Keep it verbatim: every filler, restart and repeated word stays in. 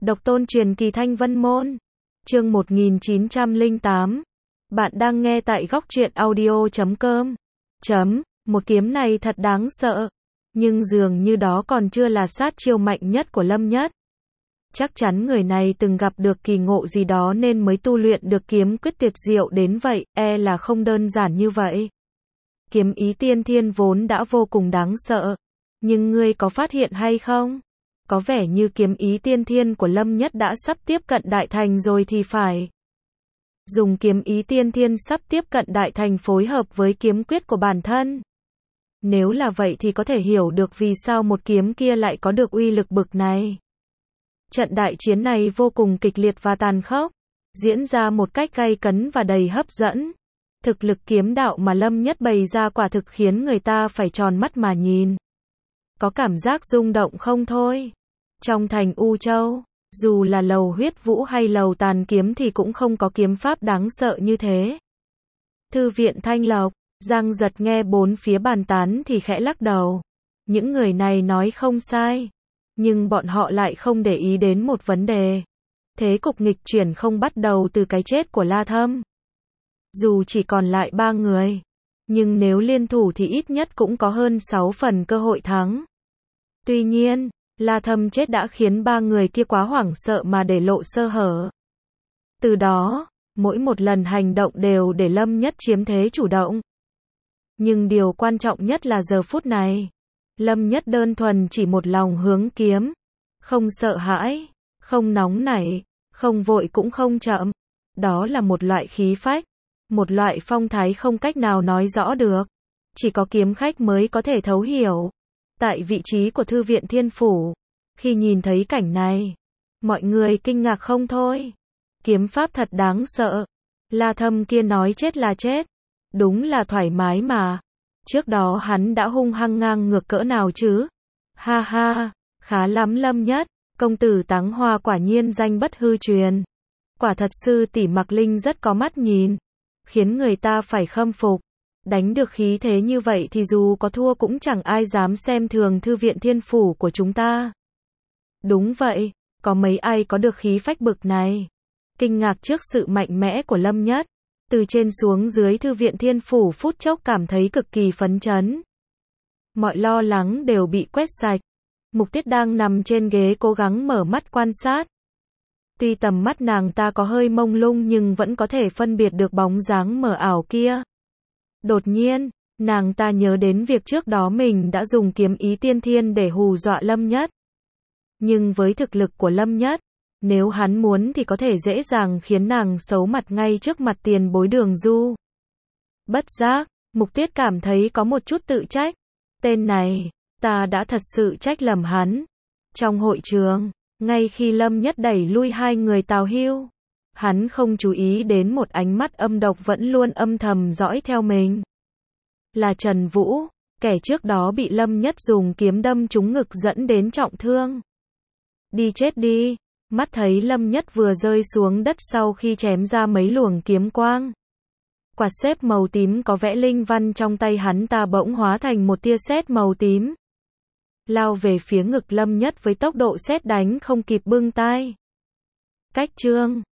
Độc tôn truyền kỳ Thanh Vân Môn. Chương một nghìn chín trăm lẻ tám. Bạn đang nghe tại góc truyện audio chấm com. Chấm, một kiếm này thật đáng sợ. Nhưng dường như đó còn chưa là sát chiêu mạnh nhất của Lâm Nhất. Chắc chắn người này từng gặp được kỳ ngộ gì đó nên mới tu luyện được kiếm quyết tuyệt diệu đến vậy, e là không đơn giản như vậy. Kiếm ý tiên thiên vốn đã vô cùng đáng sợ. Nhưng ngươi có phát hiện hay không? Có vẻ như kiếm ý tiên thiên của Lâm Nhất đã sắp tiếp cận đại thành rồi thì phải. Dùng kiếm ý tiên thiên sắp tiếp cận đại thành phối hợp với kiếm quyết của bản thân. Nếu là vậy thì có thể hiểu được vì sao một kiếm kia lại có được uy lực bực này. Trận đại chiến này vô cùng kịch liệt và tàn khốc, diễn ra một cách gay cấn và đầy hấp dẫn. Thực lực kiếm đạo mà Lâm Nhất bày ra quả thực khiến người ta phải tròn mắt mà nhìn. Có cảm giác rung động không thôi. Trong thành U Châu, dù là lầu huyết vũ hay lầu tàn kiếm thì cũng không có kiếm pháp đáng sợ như thế. Thư viện Thanh Lộc, Giang Giật nghe bốn phía bàn tán thì khẽ lắc đầu. Những người này nói không sai. Nhưng bọn họ lại không để ý đến một vấn đề. Thế cục nghịch chuyển không bắt đầu từ cái chết của La Thâm. Dù chỉ còn lại ba người, nhưng nếu liên thủ thì ít nhất cũng có hơn sáu phần cơ hội thắng. Tuy nhiên, La Thâm chết đã khiến ba người kia quá hoảng sợ mà để lộ sơ hở. Từ đó, mỗi một lần hành động đều để Lâm Nhất chiếm thế chủ động. Nhưng điều quan trọng nhất là giờ phút này, Lâm Nhất đơn thuần chỉ một lòng hướng kiếm, không sợ hãi, không nóng nảy, không vội cũng không chậm. Đó là một loại khí phách, một loại phong thái không cách nào nói rõ được, chỉ có kiếm khách mới có thể thấu hiểu. Tại vị trí của Thư viện Thiên Phủ, khi nhìn thấy cảnh này, mọi người kinh ngạc không thôi. Kiếm pháp thật đáng sợ. La Thâm kia nói chết là chết, đúng là thoải mái mà. Trước đó hắn đã hung hăng ngang ngược cỡ nào chứ? Ha ha, khá lắm Lâm Nhất, công tử Táng Hoa quả nhiên danh bất hư truyền. Quả thật sư tỷ Mạc Linh rất có mắt nhìn, khiến người ta phải khâm phục. Đánh được khí thế như vậy thì dù có thua cũng chẳng ai dám xem thường Thư viện Thiên Phủ của chúng ta. Đúng vậy, có mấy ai có được khí phách bực này. Kinh ngạc trước sự mạnh mẽ của Lâm Nhất. Từ trên xuống dưới Thư viện Thiên Phủ phút chốc cảm thấy cực kỳ phấn chấn. Mọi lo lắng đều bị quét sạch. Mục Tiết đang nằm trên ghế cố gắng mở mắt quan sát. Tuy tầm mắt nàng ta có hơi mông lung nhưng vẫn có thể phân biệt được bóng dáng mờ ảo kia. Đột nhiên, nàng ta nhớ đến việc trước đó mình đã dùng kiếm ý tiên thiên để hù dọa Lâm Nhất. Nhưng với thực lực của Lâm Nhất, nếu hắn muốn thì có thể dễ dàng khiến nàng xấu mặt ngay trước mặt tiền bối Đường Du. Bất giác, Mục Tuyết cảm thấy có một chút tự trách. Tên này, ta đã thật sự trách lầm hắn. Trong hội trường, ngay khi Lâm Nhất đẩy lui hai người Tào Hưu, hắn không chú ý đến một ánh mắt âm độc vẫn luôn âm thầm dõi theo mình. Là Trần Vũ, kẻ trước đó bị Lâm Nhất dùng kiếm đâm trúng ngực dẫn đến trọng thương. Đi chết đi. Mắt thấy Lâm Nhất vừa rơi xuống đất sau khi chém ra mấy luồng kiếm quang. Quạt xếp màu tím có vẽ linh văn trong tay hắn ta bỗng hóa thành một tia sét màu tím. Lao về phía ngực Lâm Nhất với tốc độ sét đánh không kịp bưng tai. Cách chương